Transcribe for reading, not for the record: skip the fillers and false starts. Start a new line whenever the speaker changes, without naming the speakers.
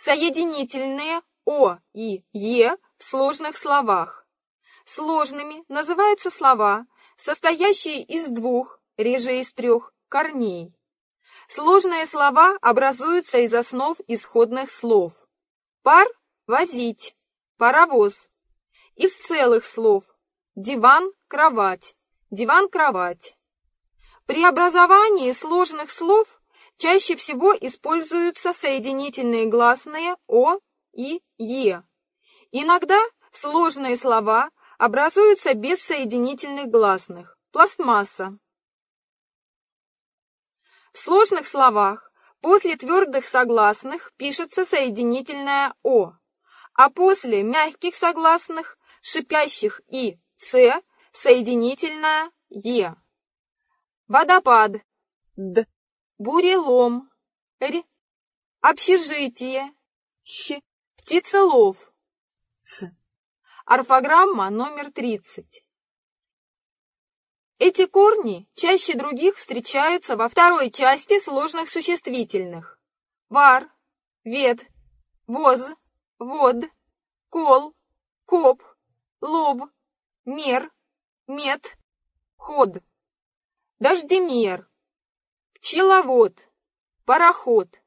Соединительные О и Е в сложных словах. Сложными называются слова, состоящие из двух, реже из трех, корней. Сложные слова образуются из основ исходных слов. Пар – возить, паровоз. Из целых слов диван – кровать, диван-кровать. При образовании сложных слов чаще всего используются соединительные гласные О и Е. Иногда сложные слова образуются без соединительных гласных. Пластмасса. В сложных словах после твердых согласных пишется соединительное О, а после мягких согласных, шипящих и Ц, соединительное Е. Водопад – Д. Бурелом – Р. Общежитие – Щ. Птицелов – С. Орфограмма номер 30. Эти корни чаще других встречаются во второй части сложных существительных. Вар, вед, воз, вод, кол, коп, лоб, мер, мет, ход. Дождемер, пчеловод, пароход.